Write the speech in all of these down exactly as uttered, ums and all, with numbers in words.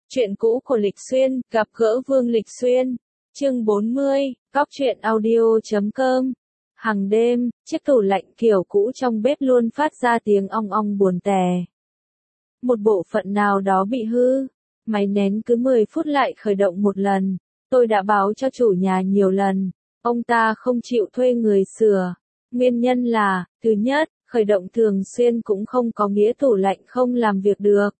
Chuyện cũ của Lịch Xuyên, gặp gỡ Vương Lịch Xuyên. Chương bốn mươi, góc truyện audio chấm com. Hàng đêm, chiếc tủ lạnh kiểu cũ trong bếp luôn phát ra tiếng ong ong buồn tẻ. Một bộ phận nào đó bị hư, máy nén cứ mười phút lại khởi động một lần. Tôi đã báo cho chủ nhà nhiều lần, ông ta không chịu thuê người sửa. Nguyên nhân là, thứ nhất, khởi động thường xuyên cũng không có nghĩa tủ lạnh không làm việc được.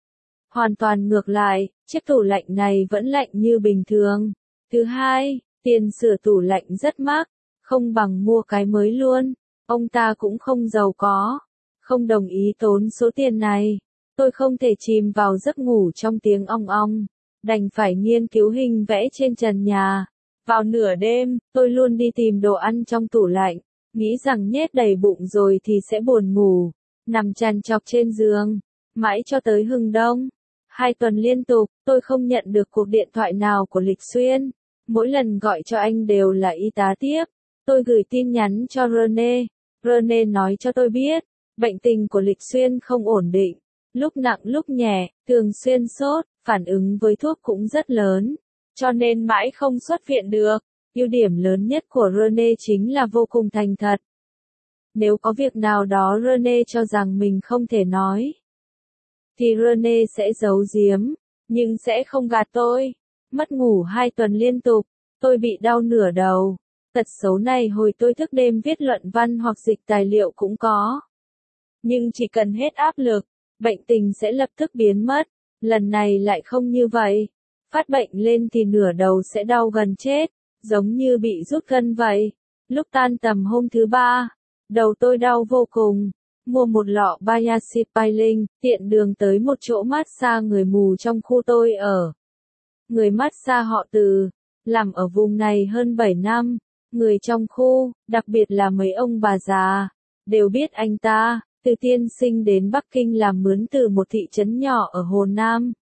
Hoàn toàn ngược lại, chiếc tủ lạnh này vẫn lạnh như bình thường. Thứ hai, tiền sửa tủ lạnh rất mắc, không bằng mua cái mới luôn. Ông ta cũng không giàu có, không đồng ý tốn số tiền này. Tôi không thể chìm vào giấc ngủ trong tiếng ong ong, đành phải nghiên cứu hình vẽ trên trần nhà. Vào nửa đêm, tôi luôn đi tìm đồ ăn trong tủ lạnh, nghĩ rằng nhét đầy bụng rồi thì sẽ buồn ngủ, nằm trằn trọc trên giường, mãi cho tới hừng đông. Hai tuần liên tục, tôi không nhận được cuộc điện thoại nào của Lịch Xuyên. Mỗi lần gọi cho anh đều là y tá tiếp. Tôi gửi tin nhắn cho Rene. Rene nói cho tôi biết, bệnh tình của Lịch Xuyên không ổn định. Lúc nặng lúc nhẹ, thường xuyên sốt, phản ứng với thuốc cũng rất lớn. Cho nên mãi không xuất viện được. Ưu điểm lớn nhất của Rene chính là vô cùng thành thật. Nếu có việc nào đó Rene cho rằng mình không thể nói, thì Rene sẽ giấu giếm, nhưng sẽ không gạt tôi. Mất ngủ hai tuần liên tục, tôi bị đau nửa đầu. Tật xấu này hồi tôi thức đêm viết luận văn hoặc dịch tài liệu cũng có. Nhưng chỉ cần hết áp lực, bệnh tình sẽ lập tức biến mất. Lần này lại không như vậy. Phát bệnh lên thì nửa đầu sẽ đau gần chết, giống như bị rút gân vậy. Lúc tan tầm hôm thứ ba, đầu tôi đau vô cùng. Mua một lọ Bayasipiling, tiện đường tới một chỗ massage người mù trong khu tôi ở. Người massage họ Từ, làm ở vùng này hơn bảy năm. Người trong khu, đặc biệt là mấy ông bà già, đều biết anh ta. Từ tiên sinh đến Bắc Kinh làm mướn từ một thị trấn nhỏ ở Hồ Nam.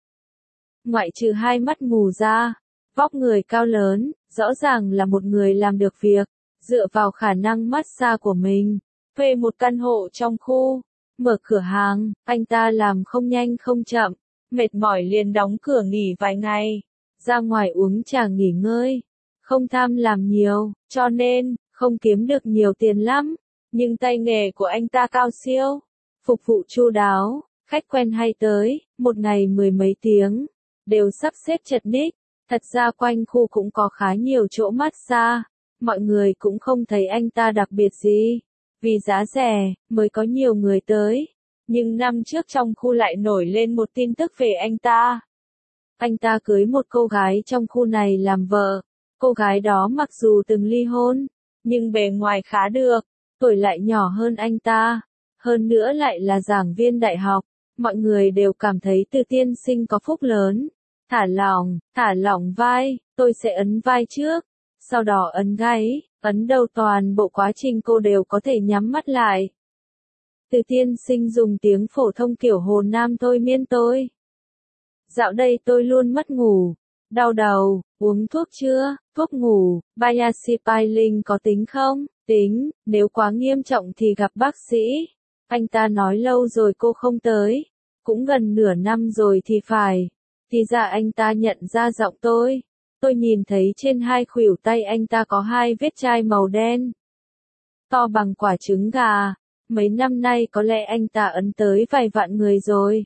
Ngoại trừ hai mắt mù ra, vóc người cao lớn, rõ ràng là một người làm được việc, dựa vào khả năng massage của mình. Thuê một căn hộ trong khu, mở cửa hàng, anh ta làm không nhanh không chậm, mệt mỏi liền đóng cửa nghỉ vài ngày, ra ngoài uống trà nghỉ ngơi, không tham làm nhiều, cho nên, không kiếm được nhiều tiền lắm, nhưng tay nghề của anh ta cao siêu, phục vụ chu đáo, khách quen hay tới, một ngày mười mấy tiếng, đều sắp xếp chật ních. Thật ra quanh khu cũng có khá nhiều chỗ massage, mọi người cũng không thấy anh ta đặc biệt gì. Vì giá rẻ, mới có nhiều người tới. Nhưng năm trước trong khu lại nổi lên một tin tức về anh ta. Anh ta cưới một cô gái trong khu này làm vợ. Cô gái đó mặc dù từng ly hôn, nhưng bề ngoài khá được, tuổi lại nhỏ hơn anh ta. Hơn nữa lại là giảng viên đại học. Mọi người đều cảm thấy Từ tiên sinh có phúc lớn. Thả lỏng, thả lỏng vai, tôi sẽ ấn vai trước, sau đó ấn gáy. Ấn đầu, toàn bộ quá trình cô đều có thể nhắm mắt lại. Từ tiên sinh dùng tiếng phổ thông kiểu Hồ Nam thôi miên tôi. Dạo đây tôi luôn mất ngủ, đau đầu, uống thuốc chưa, thuốc ngủ, Bayasipiling có tính không? Tính, nếu quá nghiêm trọng thì gặp bác sĩ. Anh ta nói lâu rồi cô không tới, cũng gần nửa năm rồi thì phải. Thì ra anh ta nhận ra giọng tôi. Tôi nhìn thấy trên hai khuỷu tay anh ta có hai vết chai màu đen, to bằng quả trứng gà. Mấy năm nay có lẽ anh ta ấn tới vài vạn người rồi.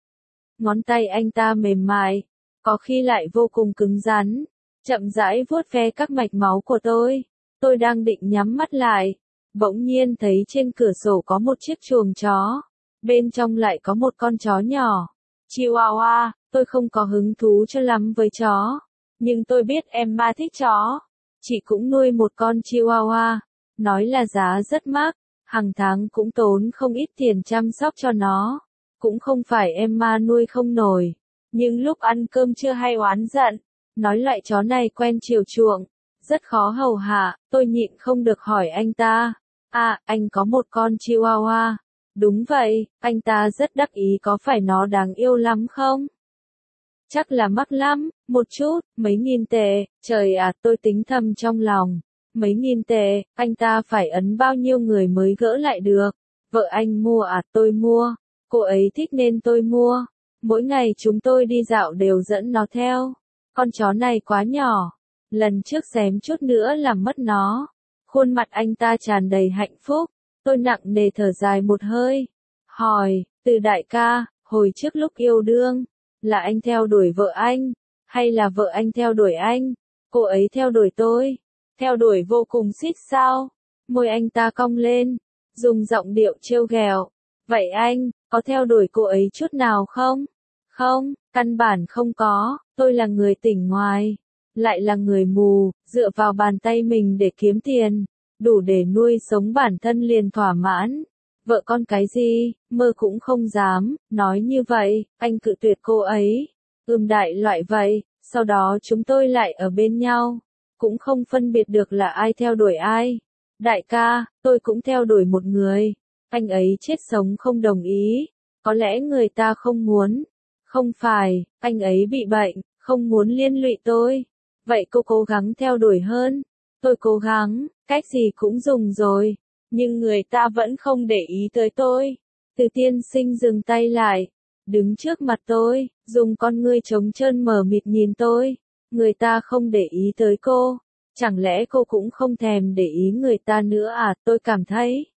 Ngón tay anh ta mềm mại, có khi lại vô cùng cứng rắn, chậm rãi vuốt ve các mạch máu của tôi. Tôi đang định nhắm mắt lại, bỗng nhiên thấy trên cửa sổ có một chiếc chuồng chó, bên trong lại có một con chó nhỏ, Chihuahua. Tôi không có hứng thú cho lắm với chó. Nhưng tôi biết Emma thích chó. Chị cũng nuôi một con Chihuahua. Nói là giá rất mắc, hàng tháng cũng tốn không ít tiền chăm sóc cho nó. Cũng không phải Emma nuôi không nổi. Nhưng lúc ăn cơm trưa hay oán giận, nói loại chó này quen chiều chuộng, rất khó hầu hạ. Tôi nhịn không được hỏi anh ta. À, anh có một con Chihuahua. Đúng vậy, anh ta rất đắc ý. Có phải nó đáng yêu lắm không? Chắc là mắc lắm, một chút, mấy nghìn tệ. Trời ạ, tôi tính thầm trong lòng. Mấy nghìn tệ, anh ta phải ấn bao nhiêu người mới gỡ lại được. Vợ anh mua à, tôi mua. Cô ấy thích nên tôi mua. Mỗi ngày chúng tôi đi dạo đều dẫn nó theo. Con chó này quá nhỏ. Lần trước xém chút nữa làm mất nó. Khuôn mặt anh ta tràn đầy hạnh phúc. Tôi nặng nề thở dài một hơi. Hỏi, Từ đại ca, hồi trước lúc yêu đương, là anh theo đuổi vợ anh, hay là vợ anh theo đuổi anh? Cô ấy theo đuổi tôi. Theo đuổi vô cùng xít sao? Môi anh ta cong lên, dùng giọng điệu trêu ghẹo. Vậy anh, có theo đuổi cô ấy chút nào không? Không, căn bản không có, tôi là người tỉnh ngoài, lại là người mù, dựa vào bàn tay mình để kiếm tiền, đủ để nuôi sống bản thân liền thỏa mãn. Vợ con cái gì, mơ cũng không dám, nói như vậy, anh cự tuyệt cô ấy. Ưm đại loại vậy, sau đó chúng tôi lại ở bên nhau, cũng không phân biệt được là ai theo đuổi ai. Đại ca, tôi cũng theo đuổi một người, anh ấy chết sống không đồng ý, có lẽ người ta không muốn. Không phải, anh ấy bị bệnh, không muốn liên lụy tôi. Vậy cô cố gắng theo đuổi hơn. Tôi cố gắng, cách gì cũng dùng rồi. Nhưng người ta vẫn không để ý tới tôi. Từ tiên sinh dừng tay lại. Đứng trước mặt tôi, dùng con ngươi trống trơn mờ mịt nhìn tôi. Người ta không để ý tới cô. Chẳng lẽ cô cũng không thèm để ý người ta nữa à? Tôi cảm thấy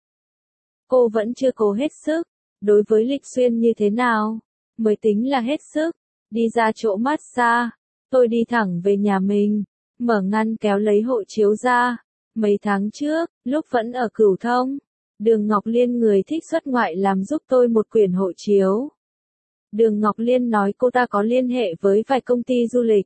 cô vẫn chưa cố hết sức. Đối với Lịch Xuyên như thế nào mới tính là hết sức? Đi ra chỗ massage, tôi đi thẳng về nhà mình, mở ngăn kéo lấy hộ chiếu ra. Mấy tháng trước, lúc vẫn ở Cửu Thông, Đường Ngọc Liên người thích xuất ngoại làm giúp tôi một quyển hộ chiếu. Đường Ngọc Liên nói cô ta có liên hệ với vài công ty du lịch.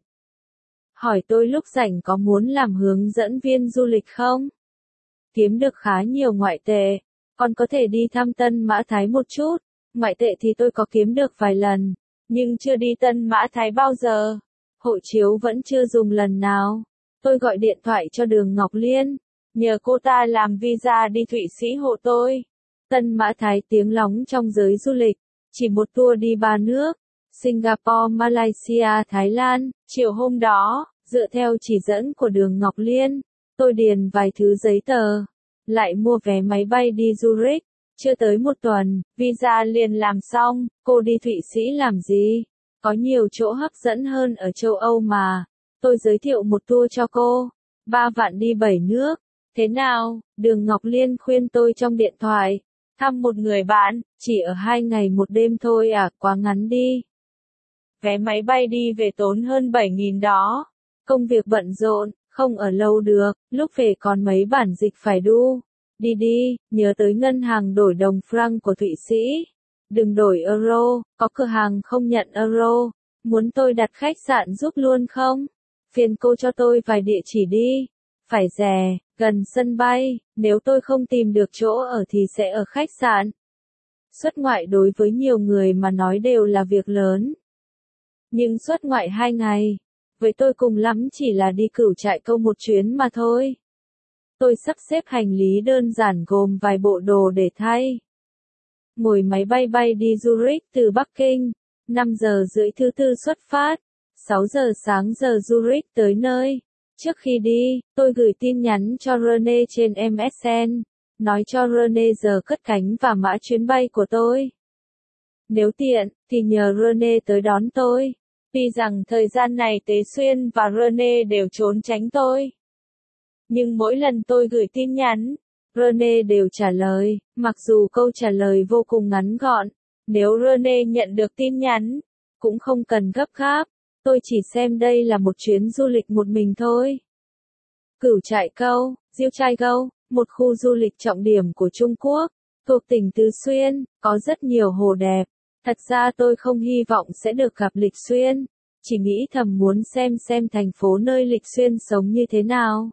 Hỏi tôi lúc rảnh có muốn làm hướng dẫn viên du lịch không? Kiếm được khá nhiều ngoại tệ, còn có thể đi thăm Tân Mã Thái một chút. Ngoại tệ thì tôi có kiếm được vài lần, nhưng chưa đi Tân Mã Thái bao giờ. Hộ chiếu vẫn chưa dùng lần nào. Tôi gọi điện thoại cho Đường Ngọc Liên, nhờ cô ta làm visa đi Thụy Sĩ hộ tôi. Tân Mã Thái tiếng lóng trong giới du lịch, chỉ một tour đi ba nước, Singapore, Malaysia, Thái Lan. Chiều hôm đó, dựa theo chỉ dẫn của Đường Ngọc Liên, tôi điền vài thứ giấy tờ, lại mua vé máy bay đi Zurich. Chưa tới một tuần, visa liền làm xong. Cô đi Thụy Sĩ làm gì? Có nhiều chỗ hấp dẫn hơn ở châu Âu mà. Tôi giới thiệu một tour cho cô. Ba vạn đi bảy nước. Thế nào? Đường Ngọc Liên khuyên tôi trong điện thoại. Thăm một người bạn, chỉ ở hai ngày một đêm thôi à, quá ngắn đi. Vé máy bay đi về tốn hơn bảy nghìn đó. Công việc bận rộn, không ở lâu được, lúc về còn mấy bản dịch phải đu. Đi đi, nhớ tới ngân hàng đổi đồng franc của Thụy Sĩ. Đừng đổi euro, có cửa hàng không nhận euro. Muốn tôi đặt khách sạn giúp luôn không? Phiền cô cho tôi vài địa chỉ đi. Phải rẻ, gần sân bay, nếu tôi không tìm được chỗ ở thì sẽ ở khách sạn. Xuất ngoại đối với nhiều người mà nói đều là việc lớn. Nhưng xuất ngoại hai ngày, với tôi cùng lắm chỉ là đi Cửu Trại Câu một chuyến mà thôi. Tôi sắp xếp hành lý đơn giản gồm vài bộ đồ để thay. Ngồi máy bay bay đi Zurich từ Bắc Kinh, năm giờ rưỡi thứ tư xuất phát, sáu giờ sáng giờ Zurich tới nơi. Trước khi đi, tôi gửi tin nhắn cho Rene trên em ét en, nói cho Rene giờ cất cánh và mã chuyến bay của tôi. Nếu tiện, thì nhờ Rene tới đón tôi. Tuy rằng thời gian này Tế Xuyên và Rene đều trốn tránh tôi. Nhưng mỗi lần tôi gửi tin nhắn, Rene đều trả lời, mặc dù câu trả lời vô cùng ngắn gọn. Nếu Rene nhận được tin nhắn, cũng không cần gấp gáp, tôi chỉ xem đây là một chuyến du lịch một mình thôi. Cửu Trại Câu, Diêu Trai Gâu, một khu du lịch trọng điểm của Trung Quốc, thuộc tỉnh Tứ Xuyên, có rất nhiều hồ đẹp. Thật ra tôi không hy vọng sẽ được gặp Lịch Xuyên, chỉ nghĩ thầm muốn xem xem thành phố nơi Lịch Xuyên sống như thế nào.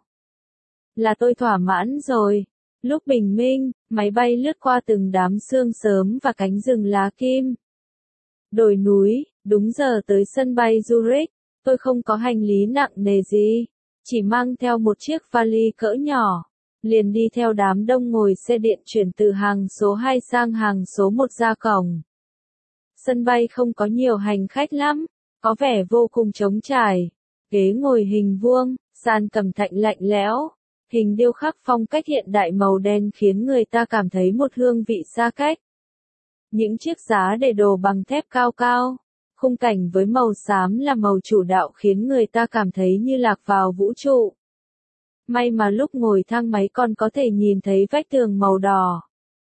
Là tôi thỏa mãn rồi. Lúc bình minh, máy bay lướt qua từng đám sương sớm và cánh rừng lá kim. Đồi núi, đúng giờ tới sân bay Zurich. Tôi không có hành lý nặng nề gì, chỉ mang theo một chiếc vali cỡ nhỏ. Liền đi theo đám đông ngồi xe điện chuyển từ hàng số hai sang hàng số một ra cổng. Sân bay không có nhiều hành khách lắm, có vẻ vô cùng trống trải. Ghế ngồi hình vuông, sàn cẩm thạch lạnh lẽo. Hình điêu khắc phong cách hiện đại màu đen khiến người ta cảm thấy một hương vị xa cách. Những chiếc giá để đồ bằng thép cao cao, Khung cảnh với màu xám là màu chủ đạo khiến người ta cảm thấy như lạc vào vũ trụ. May mà lúc ngồi thang máy con có thể nhìn thấy vách tường màu đỏ.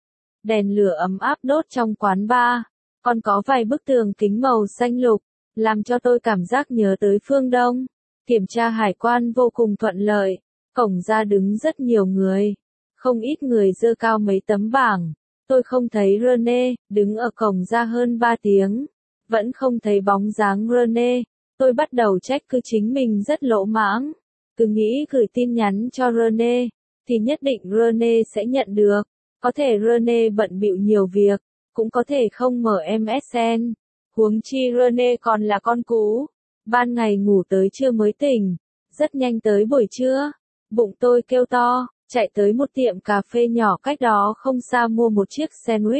Đèn lửa ấm áp đốt trong quán bar. Còn có vài bức tường kính màu xanh lục, làm cho tôi cảm giác nhớ tới phương Đông. Kiểm tra hải quan vô cùng thuận lợi. Cổng ra đứng rất nhiều người. Không ít người giơ cao mấy tấm bảng. Tôi không thấy Rene, đứng ở cổng ra hơn ba tiếng. Vẫn không thấy bóng dáng Rene. Tôi bắt đầu trách cứ chính mình rất lỗ mãng. Cứ nghĩ gửi tin nhắn cho Rene, thì nhất định Rene sẽ nhận được. Có thể Rene bận bịu nhiều việc, cũng có thể không mở em ét en. Huống chi Rene còn là con cú. Ban ngày ngủ tới trưa mới tỉnh. Rất nhanh tới buổi trưa. Bụng tôi kêu to, chạy tới một tiệm cà phê nhỏ cách đó không xa mua một chiếc sandwich.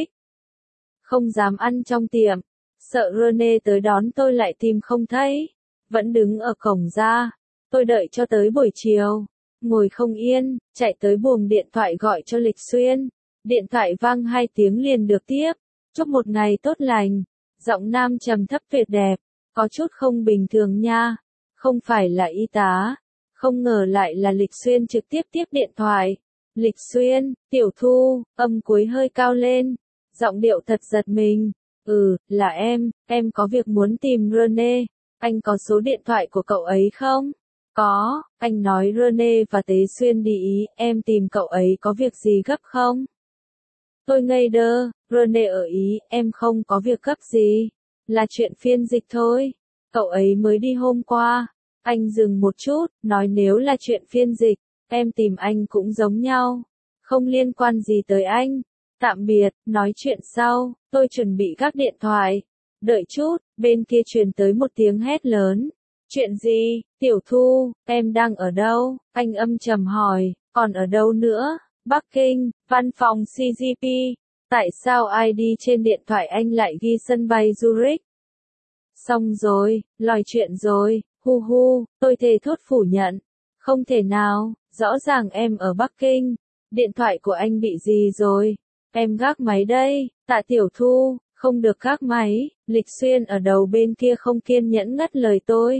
Không dám ăn trong tiệm. Sợ Rene tới đón tôi lại tìm không thấy. Vẫn đứng ở cổng ra. Tôi đợi cho tới buổi chiều. Ngồi không yên, chạy tới buồng điện thoại gọi cho Lịch Xuyên. Điện thoại vang hai tiếng liền được tiếp. Chúc một ngày tốt lành. Giọng nam trầm thấp tuyệt đẹp. Có chút không bình thường nha. Không phải là y tá. Không ngờ lại là Lịch Xuyên trực tiếp tiếp điện thoại. Lịch Xuyên, Tiểu Thu, âm cuối hơi cao lên. Giọng điệu thật giật mình. Ừ, là em, em có việc muốn tìm Rene. Anh có số điện thoại của cậu ấy không? Có, anh nói Rene và Tế Xuyên đi Ý, em tìm cậu ấy có việc gì gấp không? Tôi ngây đơ, Rene ở Ý, em không có việc gấp gì. Là chuyện phiên dịch thôi. Cậu ấy mới đi hôm qua. Anh dừng một chút, nói nếu là chuyện phiên dịch, em tìm anh cũng giống nhau. Không liên quan gì tới anh. Tạm biệt, nói chuyện sau, tôi chuẩn bị gác điện thoại. Đợi chút, bên kia truyền tới một tiếng hét lớn. Chuyện gì, Tiểu Thu, em đang ở đâu? Anh âm trầm hỏi, còn ở đâu nữa? Bắc Kinh, văn phòng xê giê pê. Tại sao i đê trên điện thoại anh lại ghi sân bay Zurich? Xong rồi, lòi chuyện rồi, hu hu, tôi thề thốt phủ nhận. Không thể nào, rõ ràng em ở Bắc Kinh. Điện thoại của anh bị gì rồi? Em gác máy đây, Tạ Tiểu Thu, không được gác máy. Lịch Xuyên ở đầu bên kia không kiên nhẫn ngắt lời tôi.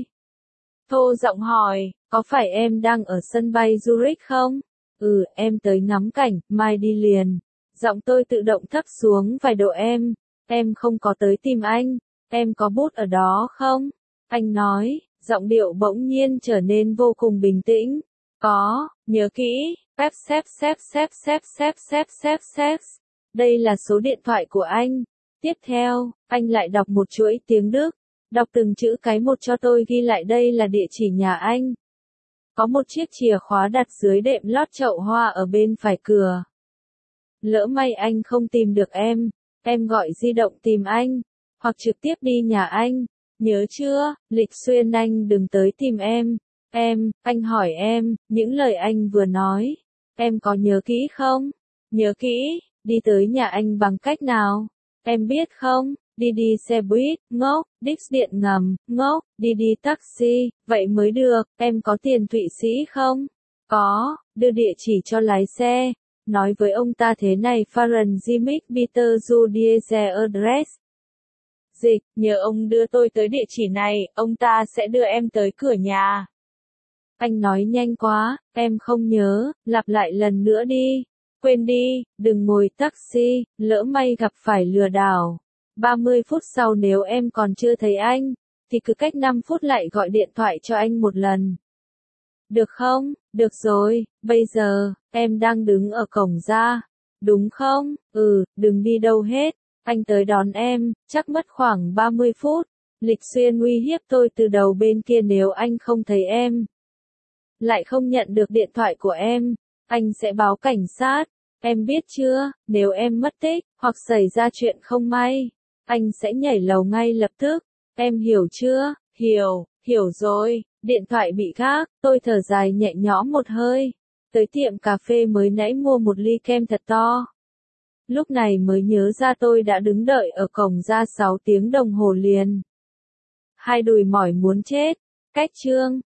Thô giọng hỏi, có phải em đang ở sân bay Zurich không? Ừ, em tới ngắm cảnh, mai đi liền. Giọng tôi tự động thấp xuống vài độ em. Em không có tới tìm anh. Em có bút ở đó không? Anh nói, giọng điệu bỗng nhiên trở nên vô cùng bình tĩnh. Có, nhớ kỹ. Xếp xếp xếp xếp xếp xếp xếp xếp xếp. Đây là số điện thoại của anh. Tiếp theo, anh lại đọc một chuỗi tiếng Đức. Đọc từng chữ cái một cho tôi ghi lại đây là địa chỉ nhà anh. Có một chiếc chìa khóa đặt dưới đệm lót chậu hoa ở bên phải cửa. Lỡ may anh không tìm được em, em gọi di động tìm anh, hoặc trực tiếp đi nhà anh. Nhớ chưa, Lịch Xuyên anh đừng tới tìm em. Em, anh hỏi em, những lời anh vừa nói, em có nhớ kỹ không? Nhớ kỹ, đi tới nhà anh bằng cách nào? Em biết không? Đi đi xe buýt, ngốc, đích điện ngầm, ngốc, đi đi taxi, vậy mới được. Em có tiền Thụy Sĩ không? Có, đưa địa chỉ cho lái xe. Nói với ông ta thế này Fahren Zimik Peter zu diese Adress. Dịch, nhờ ông đưa tôi tới địa chỉ này, ông ta sẽ đưa em tới cửa nhà. Anh nói nhanh quá, em không nhớ, lặp lại lần nữa đi. Quên đi, đừng ngồi taxi, lỡ may gặp phải lừa đảo. ba mươi phút sau nếu em còn chưa thấy anh, thì cứ cách năm phút lại gọi điện thoại cho anh một lần. Được không? Được rồi, bây giờ, em đang đứng ở cổng ra. Đúng không? Ừ, đừng đi đâu hết. Anh tới đón em, chắc mất khoảng ba mươi phút. Lịch Xuyên uy hiếp tôi từ đầu bên kia nếu anh không thấy em. Lại không nhận được điện thoại của em, anh sẽ báo cảnh sát. Em biết chưa, nếu em mất tích, hoặc xảy ra chuyện không may, anh sẽ nhảy lầu ngay lập tức. Em hiểu chưa? Hiểu, hiểu rồi. Điện thoại bị gác, tôi thở dài nhẹ nhõm một hơi. Tới tiệm cà phê mới nãy mua một ly kem thật to. Lúc này mới nhớ ra tôi đã đứng đợi ở cổng ra sáu tiếng đồng hồ liền. Hai đùi mỏi muốn chết. Cách chương